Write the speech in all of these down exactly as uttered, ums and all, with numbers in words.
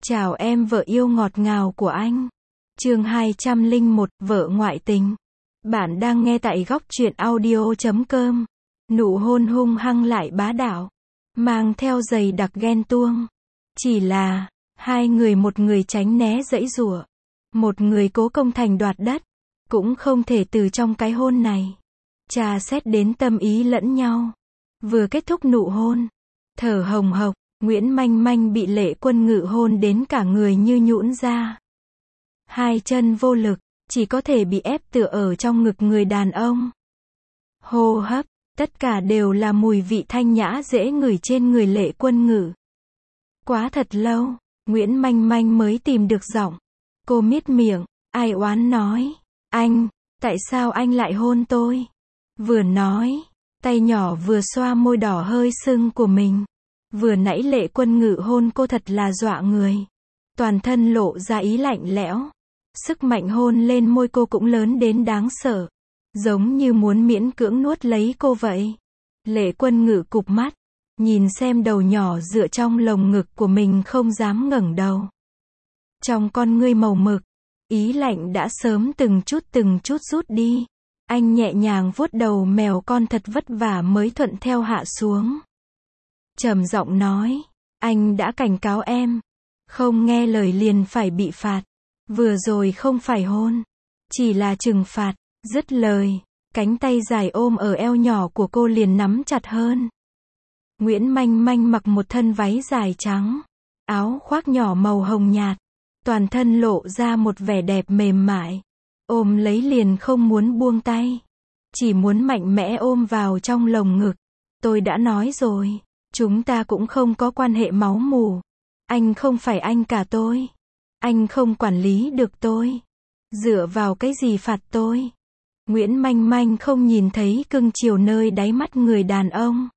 Chào em vợ yêu ngọt ngào của anh. Chương hai trăm lẻ một, vợ ngoại tình. Bạn đang nghe tại góc truyện audio chấm com. Nụ hôn hung hăng lại bá đạo, mang theo dày đặc ghen tuông. Chỉ là, hai người một người tránh né giãy giụa, một người cố công thành đoạt đất. Cũng không thể từ trong cái hôn này tra xét đến tâm ý lẫn nhau. Vừa kết thúc nụ hôn, thở hồng hộc, Nguyễn Manh Manh bị Lệ Quân Ngự hôn đến cả người như nhũn ra. Hai chân vô lực, chỉ có thể bị ép tựa ở trong ngực người đàn ông. Hô hấp, tất cả đều là mùi vị thanh nhã dễ ngửi trên người Lệ Quân Ngự. Quá thật lâu, Nguyễn Manh Manh mới tìm được giọng. Cô miết miệng, ai oán nói, anh, tại sao anh lại hôn tôi? Vừa nói, tay nhỏ vừa xoa môi đỏ hơi sưng của mình. Vừa nãy Lệ Quân Ngự hôn cô thật là dọa người. Toàn thân lộ ra ý lạnh lẽo. Sức mạnh hôn lên môi cô cũng lớn đến đáng sợ. Giống như muốn miễn cưỡng nuốt lấy cô vậy. Lệ Quân Ngự cụp mắt, nhìn xem đầu nhỏ dựa trong lồng ngực của mình không dám ngẩng đầu. Trong con ngươi màu mực, ý lạnh đã sớm từng chút từng chút rút đi. Anh nhẹ nhàng vuốt đầu mèo con thật vất vả mới thuận theo hạ xuống. Trầm giọng nói, anh đã cảnh cáo em, không nghe lời liền phải bị phạt. Vừa rồi không phải hôn, chỉ là trừng phạt. Dứt lời, cánh tay dài ôm ở eo nhỏ của cô liền nắm chặt hơn. Nguyễn Manh Manh mặc một thân váy dài trắng, áo khoác nhỏ màu hồng nhạt, toàn thân lộ ra một vẻ đẹp mềm mại. Ôm lấy liền không muốn buông tay, chỉ muốn mạnh mẽ ôm vào trong lồng ngực. Tôi đã nói rồi, chúng ta cũng không có quan hệ máu mủ. Anh không phải anh cả tôi. Anh không quản lý được tôi. Dựa vào cái gì phạt tôi? Nguyễn Manh Manh không nhìn thấy cưng chiều nơi đáy mắt người đàn ông.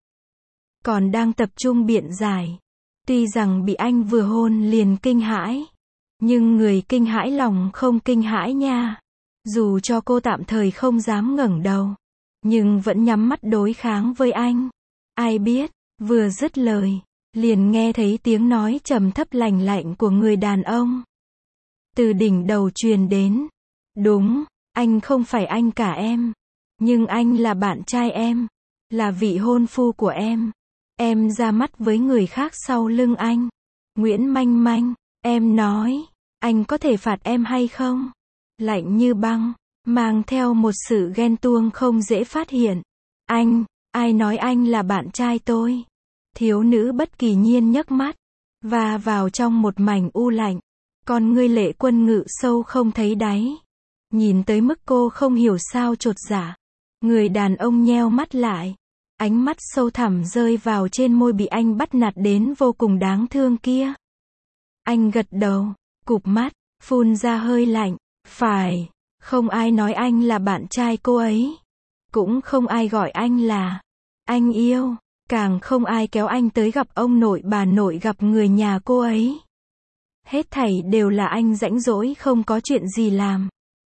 Còn đang tập trung biện giải. Tuy rằng bị anh vừa hôn liền kinh hãi, nhưng người kinh hãi lòng không kinh hãi nha. Dù cho cô tạm thời không dám ngẩng đầu, nhưng vẫn nhắm mắt đối kháng với anh. Ai biết, vừa dứt lời, liền nghe thấy tiếng nói trầm thấp lành lạnh của người đàn ông. Từ đỉnh đầu truyền đến. Đúng, anh không phải anh cả em. Nhưng anh là bạn trai em. Là vị hôn phu của em. Em ra mắt với người khác sau lưng anh. Nguyễn Manh Manh, em nói, anh có thể phạt em hay không? Lạnh như băng, mang theo một sự ghen tuông không dễ phát hiện. Anh, ai nói anh là bạn trai tôi? Thiếu nữ bất kỳ nhiên nhấc mắt, và vào trong một mảnh u lạnh. Con ngươi Lệ Quân Ngự sâu không thấy đáy. Nhìn tới mức cô không hiểu sao chột dạ. Người đàn ông nheo mắt lại. Ánh mắt sâu thẳm rơi vào trên môi bị anh bắt nạt đến vô cùng đáng thương kia. Anh gật đầu, cụp mắt, phun ra hơi lạnh. Phải, không ai nói anh là bạn trai cô ấy. Cũng không ai gọi anh là anh yêu. Càng không ai kéo anh tới gặp ông nội bà nội gặp người nhà cô ấy. Hết thảy đều là anh rãnh rỗi không có chuyện gì làm,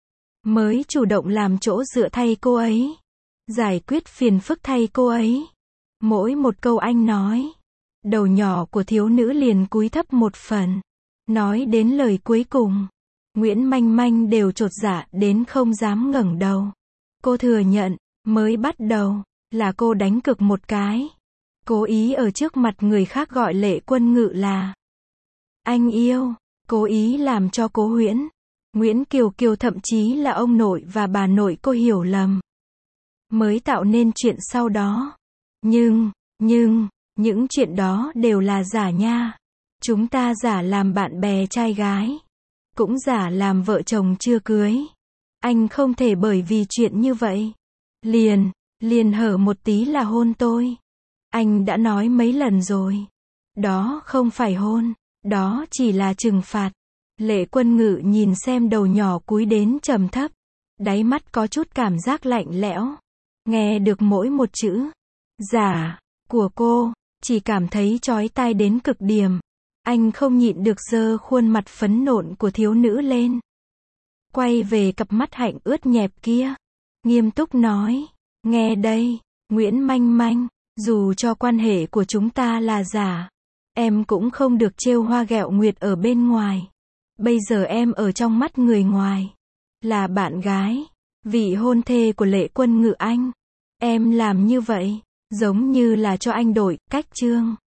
mới chủ động làm chỗ dựa thay cô ấy. Giải quyết phiền phức thay cô ấy. Mỗi một câu anh nói, đầu nhỏ của thiếu nữ liền cúi thấp một phần. Nói đến lời cuối cùng, Nguyễn Manh Manh đều chột dạ đến không dám ngẩng đầu. Cô thừa nhận, mới bắt đầu, là cô đánh cược một cái. Cố ý ở trước mặt người khác gọi Lệ Quân Ngự là anh yêu. Cố ý làm cho cố Huyễn, Nguyễn Kiều Kiều thậm chí là ông nội và bà nội cô hiểu lầm. Mới tạo nên chuyện sau đó. Nhưng, nhưng, những chuyện đó đều là giả nha. Chúng ta giả làm bạn bè trai gái. Cũng giả làm vợ chồng chưa cưới. Anh không thể bởi vì chuyện như vậy. Liền, liền hở một tí là hôn tôi. Anh đã nói mấy lần rồi. Đó không phải hôn. Đó chỉ là trừng phạt. Lệ Quân Ngự nhìn xem đầu nhỏ cúi đến trầm thấp. Đáy mắt có chút cảm giác lạnh lẽo. Nghe được mỗi một chữ giả của cô, chỉ cảm thấy chói tai đến cực điểm. Anh không nhịn được giơ khuôn mặt phấn nộn của thiếu nữ lên. Quay về cặp mắt hạnh ướt nhẹp kia. Nghiêm túc nói. Nghe đây, Nguyễn Manh Manh, dù cho quan hệ của chúng ta là giả, Em cũng không được trêu hoa ghẹo nguyệt ở bên ngoài. Bây giờ em ở trong mắt người ngoài. Là bạn gái. Vị hôn thê của Lệ Quân Ngự Anh. Em làm như vậy. Giống như là cho anh đổi cách chương.